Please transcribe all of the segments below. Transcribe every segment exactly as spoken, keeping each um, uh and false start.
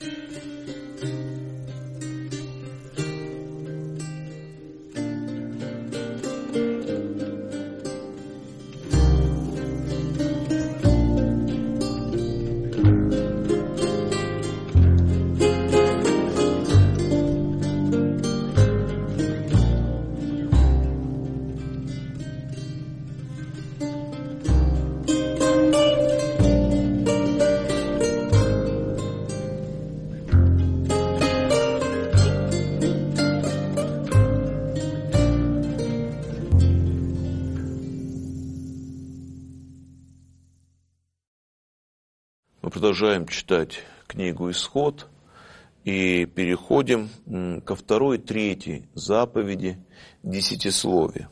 Мы продолжаем читать книгу «Исход» и переходим ко второй, третьей заповеди десятисловия.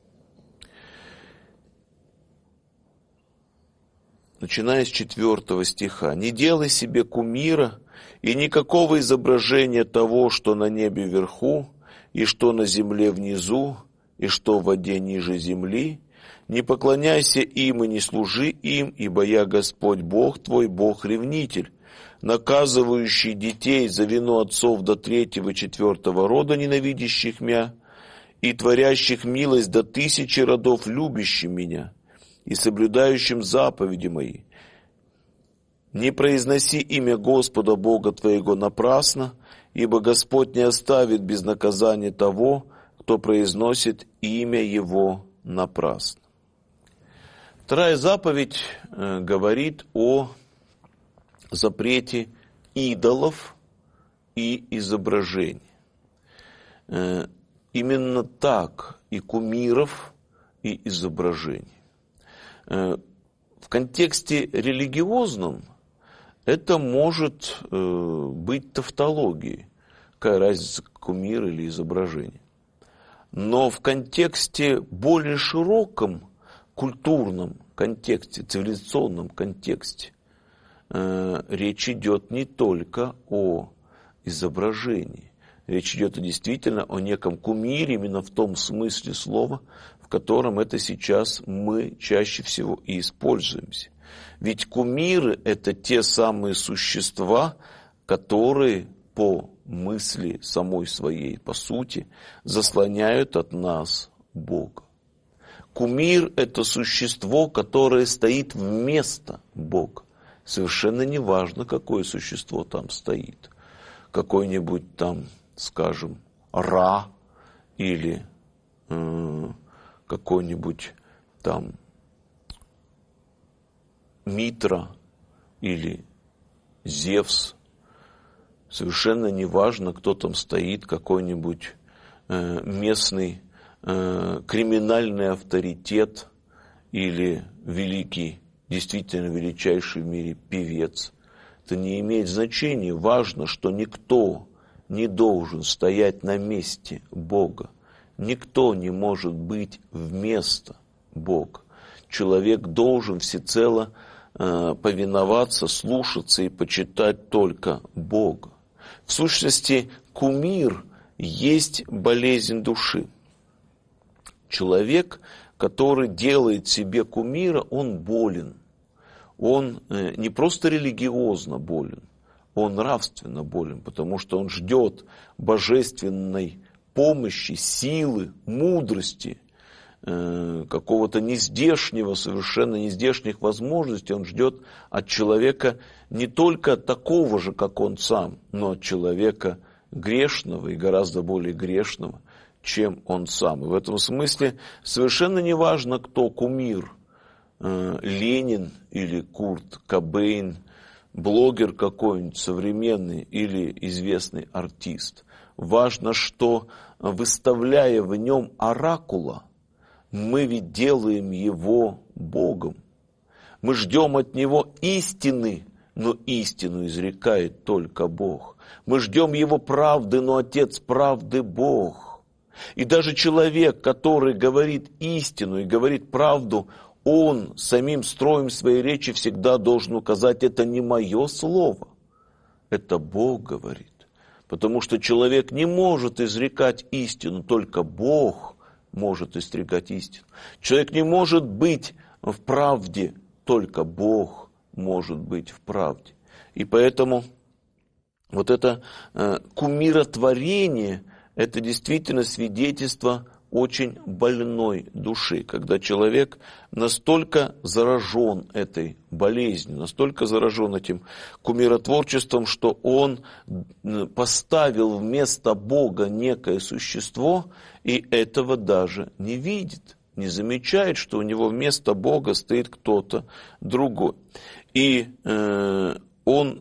Начиная с четвертого стиха. «Не делай себе кумира и никакого изображения того, что на небе вверху, и что на земле внизу, и что в воде ниже земли. Не поклоняйся им и не служи им, ибо я Господь Бог твой, Бог-ревнитель, наказывающий детей за вину отцов до третьего и четвертого рода, ненавидящих меня, и творящих милость до тысячи родов, любящим меня, и соблюдающим заповеди мои. Не произноси имя Господа Бога твоего напрасно, ибо Господь не оставит без наказания того, кто произносит имя Его напрасно». Вторая заповедь э, говорит о запрете идолов и изображений. Э, именно так и кумиров, и изображений. Э, в контексте религиозном это может э, быть тавтологией. Какая разница, кумир или изображение. Но в контексте более широком, культурном контексте, цивилизационном контексте, э, речь идет не только о изображении. Речь идет действительно о неком кумире, именно в том смысле слова, в котором это сейчас мы чаще всего и используемся. Ведь кумиры – это те самые существа, которые по мысли самой своей, по сути, заслоняют от нас Бога. Кумир – это существо, которое стоит вместо Бога. Совершенно не важно, какое существо там стоит. Какой-нибудь там, скажем, Ра или э, какой-нибудь там Митра или Зевс. Совершенно не важно, кто там стоит, какой-нибудь э, местный криминальный авторитет или великий, действительно величайший в мире певец. Это не имеет значения. Важно, что никто не должен стоять на месте Бога. Никто не может быть вместо Бога. Человек должен всецело э, повиноваться, слушаться и почитать только Бога. В сущности, кумир есть болезнь души. Человек, который делает себе кумира, он болен. Он не просто религиозно болен, он нравственно болен, потому что он ждет божественной помощи, силы, мудрости, какого-то нездешнего, совершенно нездешних возможностей. Он ждет от человека не только такого же, как он сам, но от человека грешного и гораздо более грешного, чем он сам. И в этом смысле совершенно не важно, кто кумир, э, Ленин или Курт Кобейн, блогер какой-нибудь современный или известный артист. Важно, что, выставляя в нем оракула, мы ведь делаем его Богом. Мы ждем от него истины, но истину изрекает только Бог. Мы ждем его правды, но Отец правды Бог. И даже человек, который говорит истину и говорит правду, он самим строем своей речи всегда должен указать: это не мое слово, это Бог говорит. Потому что человек не может изрекать истину, только Бог может изрекать истину. Человек не может быть в правде, только Бог может быть в правде. И поэтому вот это э, кумиротворение, это действительно свидетельство очень больной души, когда человек настолько заражен этой болезнью, настолько заражен этим кумиротворчеством, что он поставил вместо Бога некое существо и этого даже не видит, не замечает, что у него вместо Бога стоит кто-то другой. И э, он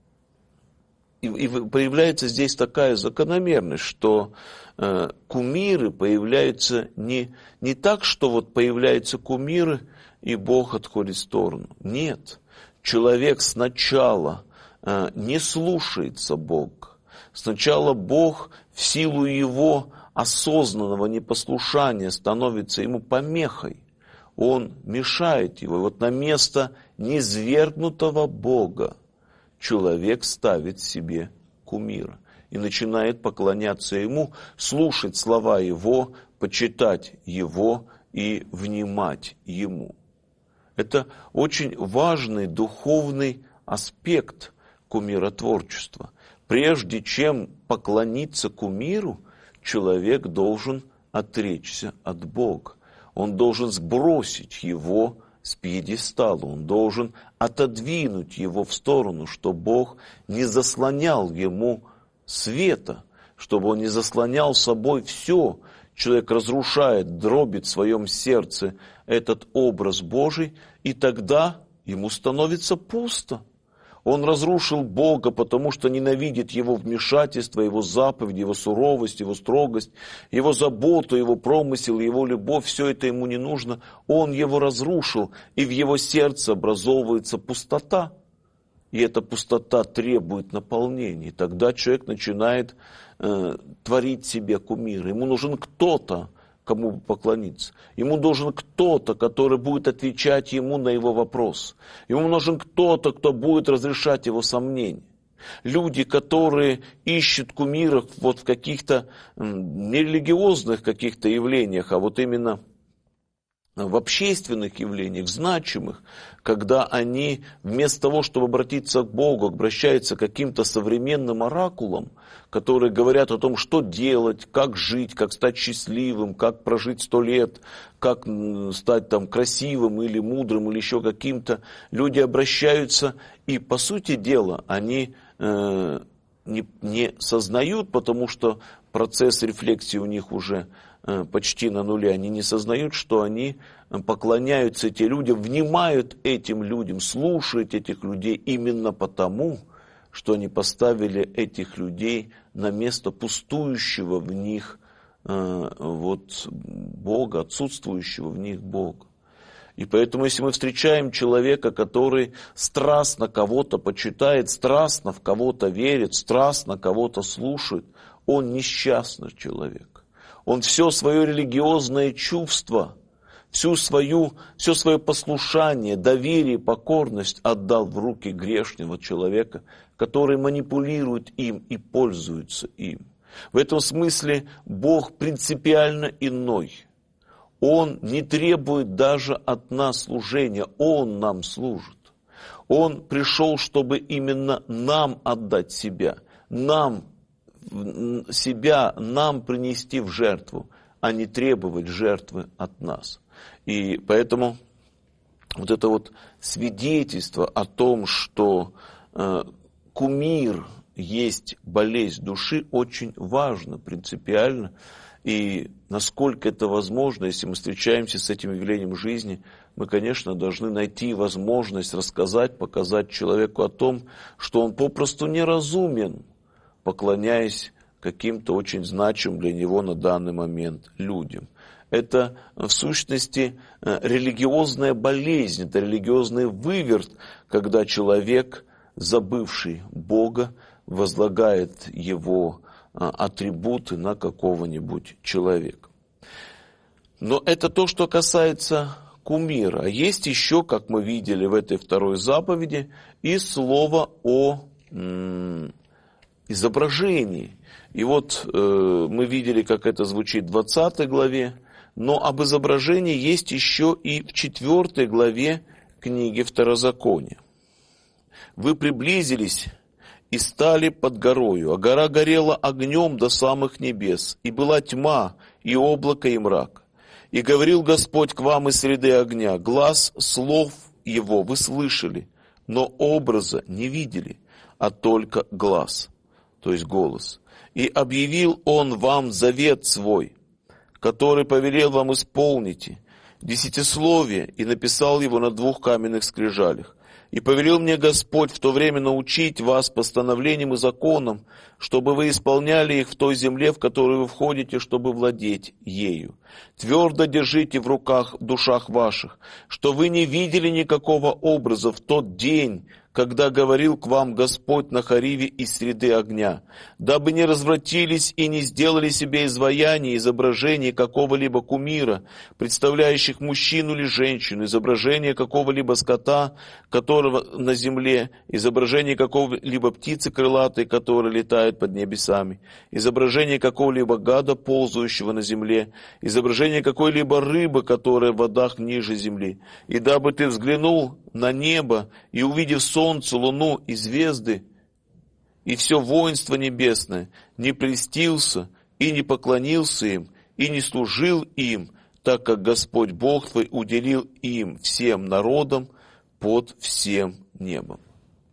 И, и появляется здесь такая закономерность, что э, кумиры появляются не, не так, что вот появляются кумиры, и Бог отходит в сторону. Нет. Человек сначала э, не слушается Бога. Сначала Бог в силу его осознанного непослушания становится ему помехой. Он мешает его. И вот на место низвергнутого Бога человек ставит себе кумира и начинает поклоняться ему, слушать слова его, почитать его и внимать ему. Это очень важный духовный аспект кумиротворчества. Прежде чем поклониться кумиру, человек должен отречься от Бога. Он должен сбросить его с пьедестала, он должен отодвинуть его в сторону, чтобы Бог не заслонял ему света, чтобы он не заслонял собой все. Человек разрушает, дробит в своем сердце этот образ Божий, и тогда ему становится пусто. Он разрушил Бога, потому что ненавидит Его вмешательство, Его заповедь, Его суровость, Его строгость, Его заботу, Его промысел, Его любовь. Все это ему не нужно. Он его разрушил, и в его сердце образовывается пустота. И эта пустота требует наполнения. И тогда человек начинает э, творить себе кумир. Ему нужен кто-то, кому поклониться. Ему должен кто-то, который будет отвечать ему на его вопрос. Ему нужен кто-то, кто будет разрешать его сомнения. Люди, которые ищут кумиров вот в каких-то нерелигиозных каких-то явлениях, а вот именно в общественных явлениях, значимых, когда они вместо того, чтобы обратиться к Богу, обращаются к каким-то современным оракулам, которые говорят о том, что делать, как жить, как стать счастливым, как прожить сто лет, как стать там красивым или мудрым, или еще каким-то. Люди обращаются, и по сути дела они э, не, не сознают, потому что процесс рефлексии у них уже почти на нуле, они не сознают, что они поклоняются этим людям, внимают этим людям, слушают этих людей именно потому, что они поставили этих людей на место пустующего в них вот, Бога, отсутствующего в них Бога. И поэтому, если мы встречаем человека, который страстно кого-то почитает, страстно в кого-то верит, страстно кого-то слушает, он несчастный человек. Он все свое религиозное чувство, всю свою, все свое послушание, доверие, покорность отдал в руки грешного человека, который манипулирует им и пользуется им. В этом смысле Бог принципиально иной. Он не требует даже от нас служения, Он нам служит. Он пришел, чтобы именно нам отдать себя, нам себя нам принести в жертву, а не требовать жертвы от нас. И поэтому вот это вот свидетельство о том, что э, кумир есть болезнь души, очень важно, принципиально. И насколько это возможно, если мы встречаемся с этим явлением жизни, мы, конечно, должны найти возможность рассказать, показать человеку о том, что он попросту неразумен, поклоняясь каким-то очень значимым для него на данный момент людям. Это, в сущности, религиозная болезнь, это религиозный выверт, когда человек, забывший Бога, возлагает его атрибуты на какого-нибудь человека. Но это то, что касается кумира. А есть еще, как мы видели в этой второй заповеди, и слово о м- изображении. И вот э, мы видели, как это звучит в двадцатой главе, но об изображении есть еще и в четвёртой главе книги Второзакония. Вы приблизились и стали под горою, а гора горела огнем до самых небес, и была тьма, и облако, и мрак. И говорил Господь к вам из среды огня, глас слов его вы слышали, но образа не видели, а только глас, то есть голос. И объявил он вам завет свой, который повелел вам исполните, десятисловие, и написал его на двух каменных скрижалях. И повелел мне Господь в то время научить вас постановлениям и законам, чтобы вы исполняли их в той земле, в которую вы входите, чтобы владеть ею. Твердо держите в руках, в душах ваших, что вы не видели никакого образа в тот день, когда говорил к вам Господь на Хориве из среды огня, дабы не развратились и не сделали себе изваяние, изображение какого-либо кумира, представляющих мужчину или женщину, изображение какого-либо скота, которого на земле, изображение какого-либо птицы крылатой, которая летает под небесами, изображение какого-либо гада, ползающего на земле, изображение какой-либо рыбы, которая в водах ниже земли. И дабы ты взглянул на небо и, увидев солнце, луну и звезды, и все воинство небесное, не прельстился и не поклонился им, и не служил им, так как Господь Бог твой уделил им всем народам под всем небом.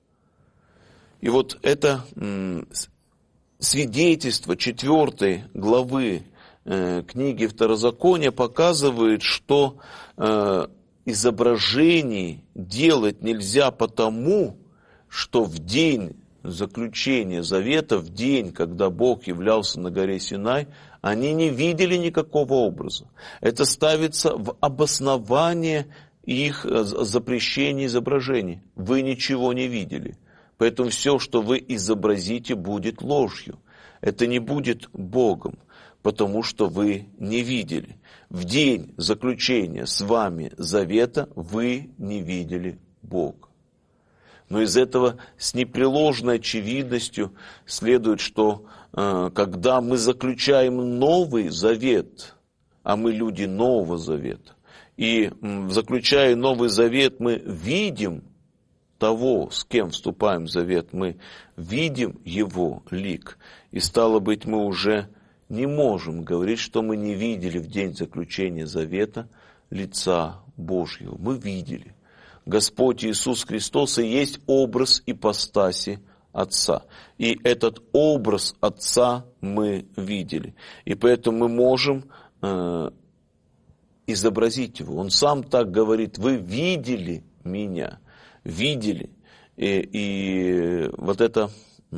И вот это м, свидетельство четвертой главы э, книги Второзакония показывает, что э, изображений делать нельзя потому, что в день заключения завета, в день, когда Бог являлся на горе Синай, они не видели никакого образа. Это ставится в обоснование их запрещения изображений. Вы ничего не видели. Поэтому все, что вы изобразите, будет ложью. Это не будет Богом, потому что вы не видели. В день заключения с вами завета вы не видели Бога. Но из этого с непреложной очевидностью следует, что э, когда мы заключаем новый завет, а мы люди Нового Завета, и м, заключая Новый Завет, мы видим того, с кем вступаем в завет, мы видим его лик, и стало быть, мы уже не можем говорить, что мы не видели в день заключения завета лица Божьего. Мы видели. Господь Иисус Христос и есть образ ипостаси Отца. И этот образ Отца мы видели. И поэтому мы можем э, изобразить его. Он сам так говорит: вы видели меня. Видели. И, и вот эта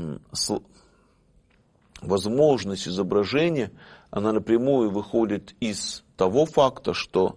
возможность изображения, она напрямую выходит из того факта, что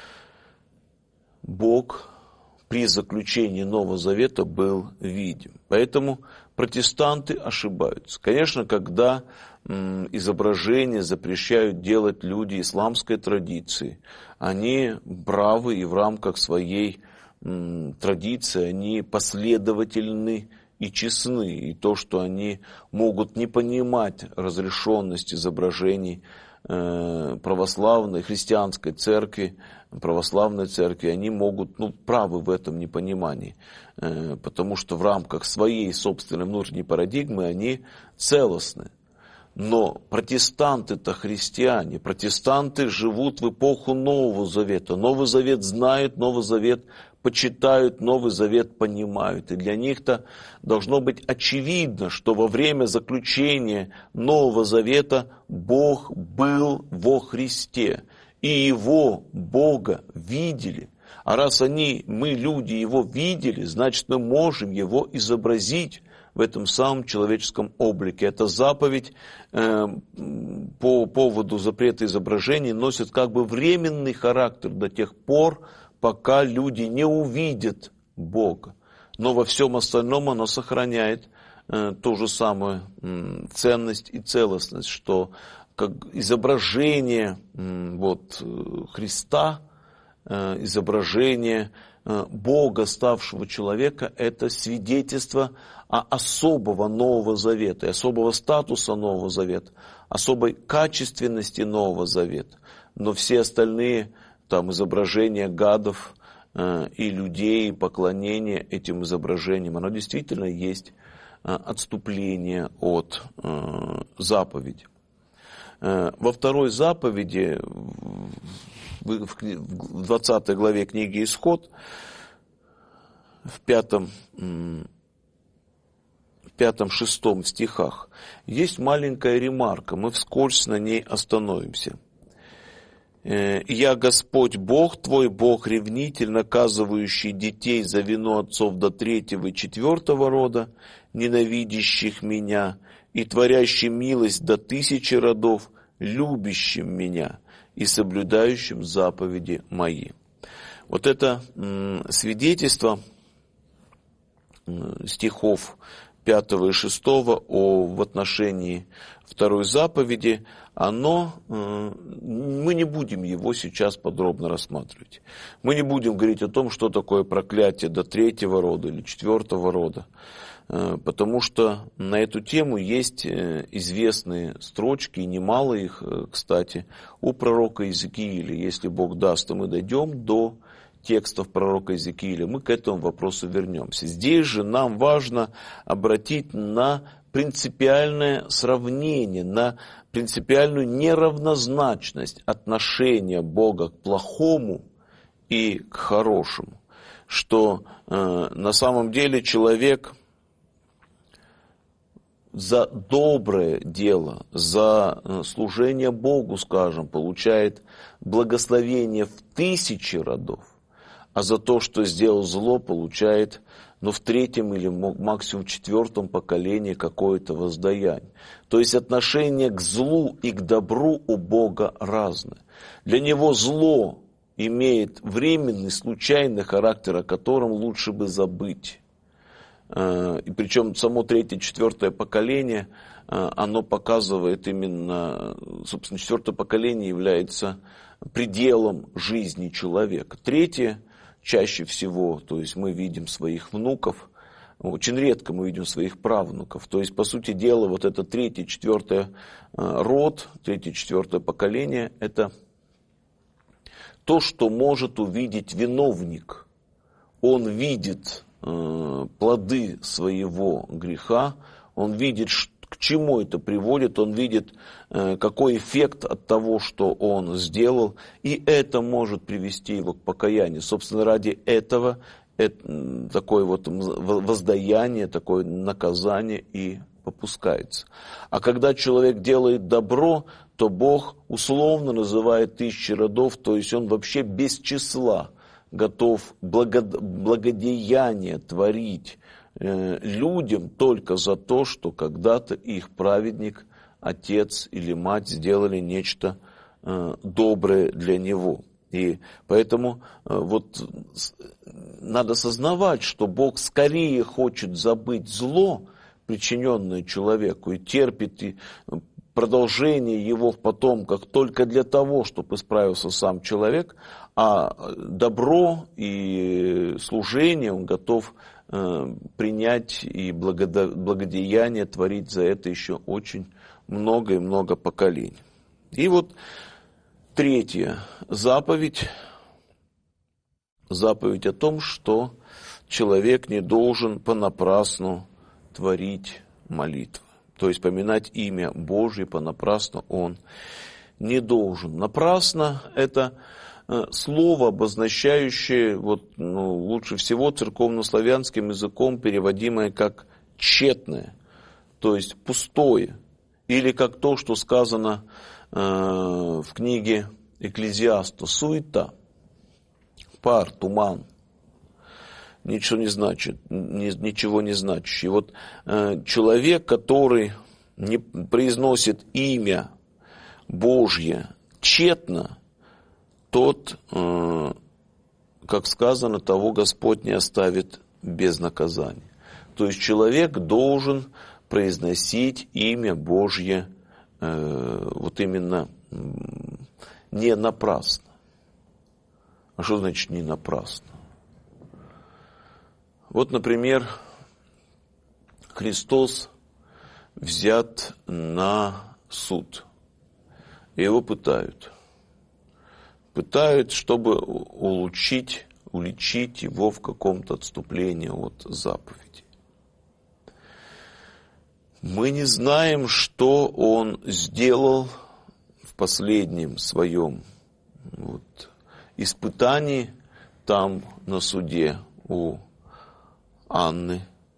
Бог при заключении Нового Завета был видим. Поэтому протестанты ошибаются. Конечно, когда м, изображения запрещают делать люди исламской традиции, они правы и в рамках своей м, традиции, они последовательны и честны. И то, что они могут не понимать разрешенность изображений э, православной, христианской церкви, православной церкви, они могут, ну, правы в этом непонимании, э, потому что в рамках своей собственной внутренней парадигмы они целостны. Но протестанты-то христиане, протестанты живут в эпоху Нового Завета. Новый Завет знают, Новый Завет почитают, Новый Завет понимают. И для них-то должно быть очевидно, что во время заключения Нового Завета Бог был во Христе. И Его, Бога, видели. А раз они, мы, люди, Его видели, значит, мы можем Его изобразить в этом самом человеческом облике. Эта заповедь э, по поводу запрета изображений носит как бы временный характер до тех пор, пока люди не увидят Бога. Но во всем остальном оно сохраняет э, ту же самую э, ценность и целостность, что как изображение э, вот, Христа, э, изображение э, Бога, ставшего человека, это свидетельство о особого Нового Завета, особого статуса Нового Завета, особой качественности Нового Завета. Но все остальные там изображения гадов э, и людей, поклонение этим изображениям, оно действительно есть отступление от заповеди. Во второй заповеди, в двадцатой главе книги Исход, в пятом, в пятом-шестом стихах, есть маленькая ремарка, мы вскользь на ней остановимся. «Я Господь Бог твой, Бог ревнитель, наказывающий детей за вину отцов до третьего и четвертого рода, ненавидящих меня, и творящий милость до тысячи родов, любящим меня и соблюдающим заповеди мои». Вот это свидетельство стихов пятого и шестого о, в отношении второй заповеди, оно, мы не будем его сейчас подробно рассматривать. Мы не будем говорить о том, что такое проклятие до третьего рода или четвертого рода, потому что на эту тему есть известные строчки, и немало их, кстати, у пророка Иезекииля. Если Бог даст, то мы дойдем до текстов пророка Иезекииля, мы к этому вопросу вернемся. Здесь же нам важно обратить на принципиальное сравнение, на принципиальную неравнозначность отношения Бога к плохому и к хорошему. Что э, на самом деле человек за доброе дело, за служение Богу, скажем, получает благословение в тысячи родов, а за то, что сделал зло, получает, ну, в третьем или максимум в четвертом поколении какое-то воздаяние. То есть отношение к злу и к добру у Бога разное. Для него зло имеет временный, случайный характер, о котором лучше бы забыть. И причем само третье, четвертое поколение, оно показывает именно, собственно, четвертое поколение является пределом жизни человека. Третье, чаще всего, то есть мы видим своих внуков, очень редко мы видим своих правнуков. То есть, по сути дела, вот это третье, четвертое род, третье, четвертое поколение, это то, что может увидеть виновник. Он видит э, плоды своего греха, он видит, к чему это приводит, он видит, э, какой эффект от того, что он сделал, и это может привести его к покаянию. Собственно, ради этого это, такое вот воздаяние, такое наказание и попускается. А когда человек делает добро, то Бог условно называет тысячи родов, то есть он вообще без числа готов благодеяние творить э, людям только за то, что когда-то их праведник, отец или мать сделали нечто э, доброе для него. И поэтому э, вот надо сознавать, что Бог скорее хочет забыть зло, причиненное человеку, и терпит и продолжение его в потомках только для того, чтобы исправился сам человек, а добро и служение он готов э, принять и благодо, благодеяние творить за это еще очень много и много поколений. И вот третья заповедь, заповедь о том, что человек не должен понапрасну творить молитвы. То есть поминать имя Божье понапрасну он не должен. Напрасно – это слово, обозначающее, вот, ну, лучше всего церковнославянским языком переводимое как «тщетное», то есть «пустое», или как то, что сказано э, в книге Экклезиаста – «суета», «пар», «туман». Ничего не значит, ничего не значащий. Вот э, человек, который не произносит имя Божье тщетно, тот, э, как сказано, того Господь не оставит без наказания. То есть человек должен произносить имя Божье э, вот именно э, не напрасно. А что значит не напрасно? Вот, например, Христос взят на суд, и его пытают. Пытают, чтобы улучшить, уличить его в каком-то отступлении от заповеди. Мы не знаем, что он сделал в последнем своем вот, испытании там на суде у Анны.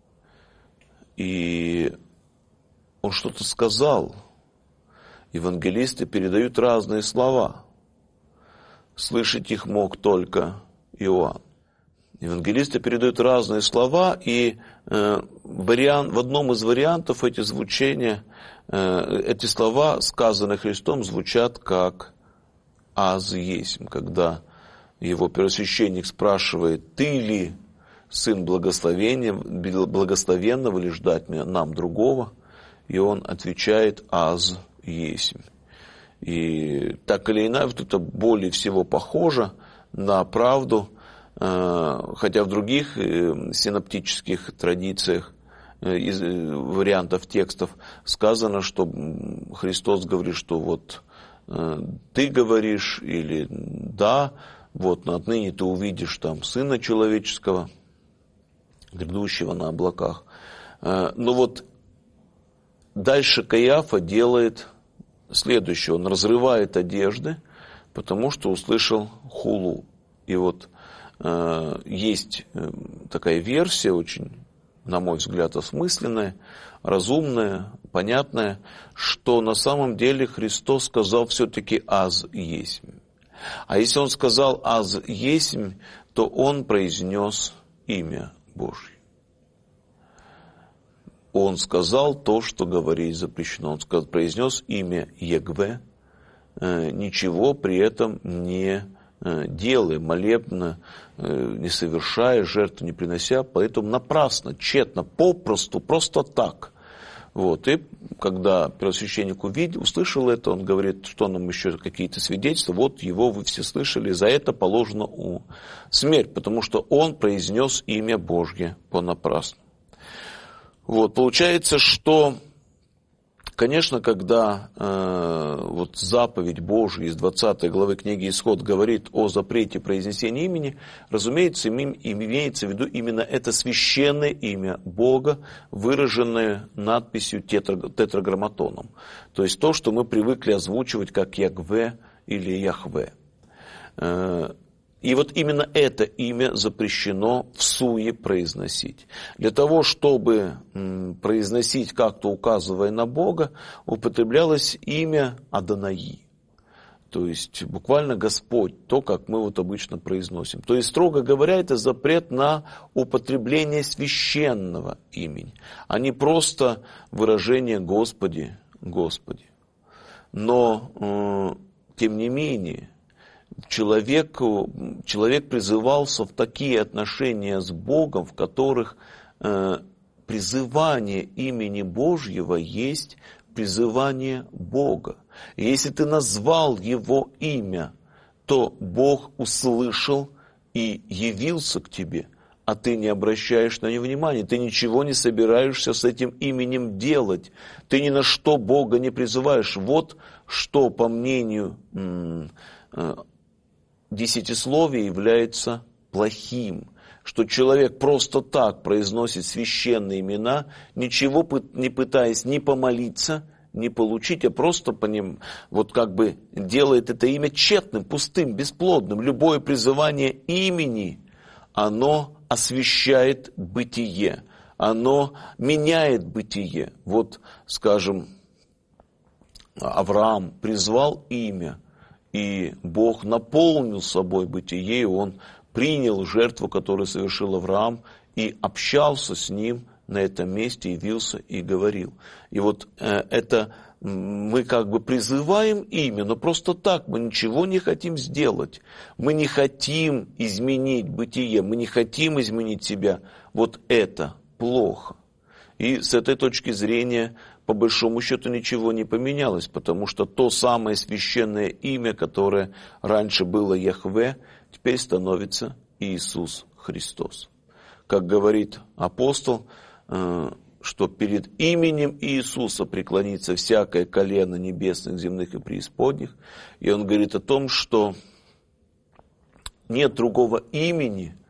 И он что-то сказал. Евангелисты передают разные слова. Слышать их мог только Иоанн. Евангелисты передают разные слова, и э, вариант, в одном из вариантов эти звучения, э, эти слова, сказанные Христом, звучат как «аз есмь», когда его первосвященник спрашивает: «Ты ли сын благословенного, или ждать нам другого?» И он отвечает: «аз есмь». И так или иначе, это более всего похоже на правду, хотя в других синоптических традициях, из вариантов текстов сказано, что Христос говорит, что вот ты говоришь, или да, вот отныне ты увидишь там Сына Человеческого, грядущего на облаках. Но вот дальше Каиафа делает следующее. Он разрывает одежды, потому что услышал хулу. И вот э, есть такая версия, очень, на мой взгляд, осмысленная, разумная, понятная, что на самом деле Христос сказал все-таки «аз есмь». А если он сказал «аз есмь», то он произнес имя Божье. Он сказал то, что говорить запрещено. Он сказал, произнес имя Ягве, ничего при этом не делая, молебно, не совершая, жертву не принося, поэтому напрасно, тщетно, попросту, просто так. Вот. И когда первосвященник увидел, услышал это, он говорит, что нам еще какие-то свидетельства, вот его вы все слышали, за это положена смерть, потому что он произнес имя Божье понапрасну. Вот, получается, что, конечно, когда э, вот заповедь Божия из двадцатой главы книги Исход говорит о запрете произнесения имени, разумеется, им, имеется в виду именно это священное имя Бога, выраженное надписью тетра, тетраграмматоном. То есть то, что мы привыкли озвучивать как Ягве или Яхве. Э, И вот именно это имя запрещено в суе произносить. Для того, чтобы произносить, как-то указывая на Бога, употреблялось имя Адонаи. То есть буквально Господь, то, как мы вот обычно произносим. То есть, строго говоря, это запрет на употребление священного имени, а не просто выражение «Господи, Господи». Но, э, тем не менее, Человек, человек призывался в такие отношения с Богом, в которых э, призывание имени Божьего есть призывание Бога. И если ты назвал Его имя, то Бог услышал и явился к тебе, а ты не обращаешь на него внимания, ты ничего не собираешься с этим именем делать, ты ни на что Бога не призываешь. Вот что, по мнению м- э, десятисловие является плохим, что человек просто так произносит священные имена, ничего не пытаясь ни помолиться, ни получить, а просто по ним, вот как бы делает это имя тщетным, пустым, бесплодным. Любое призывание имени, оно освящает бытие, оно меняет бытие. Вот, скажем, Авраам призвал имя, и Бог наполнил собой бытие, и он принял жертву, которую совершил Авраам, и общался с ним на этом месте, явился и говорил. И вот э, это мы как бы призываем имя, но просто так, мы ничего не хотим сделать. Мы не хотим изменить бытие, мы не хотим изменить себя. Вот это плохо. И с этой точки зрения, по большому счету, ничего не поменялось, потому что то самое священное имя, которое раньше было Яхве, теперь становится Иисус Христос. Как говорит апостол, что перед именем Иисуса преклонится всякое колено небесных, земных и преисподних. И он говорит о том, что нет другого имени в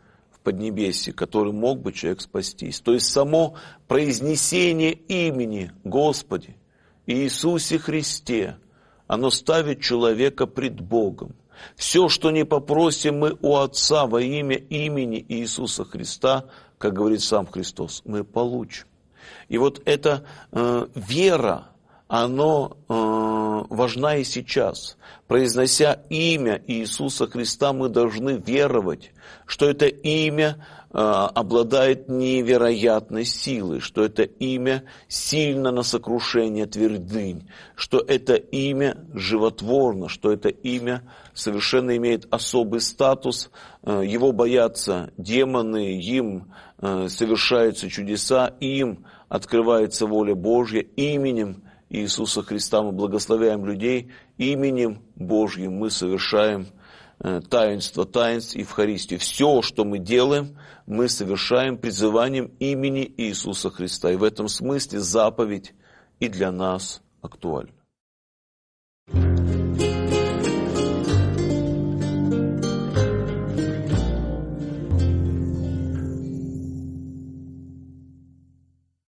Поднебесье, который мог бы человек спастись. То есть само произнесение имени Господи Иисусе Христе, оно ставит человека пред Богом. Все, что не попросим мы у Отца во имя имени Иисуса Христа, как говорит сам Христос, мы получим. И вот эта э, вера, она э, важна и сейчас. Произнося имя Иисуса Христа, мы должны веровать, что это имя э, обладает невероятной силой, что это имя сильно на сокрушение твердынь, что это имя животворно, что это имя совершенно имеет особый статус, э, его боятся демоны, им э, совершаются чудеса, им открывается воля Божья. Именем Иисуса Христа мы благословляем людей, именем Божьим мы совершаем э, таинство таинств и Евхаристию. Все, что мы делаем, мы совершаем призыванием имени Иисуса Христа. И в этом смысле заповедь и для нас актуальна.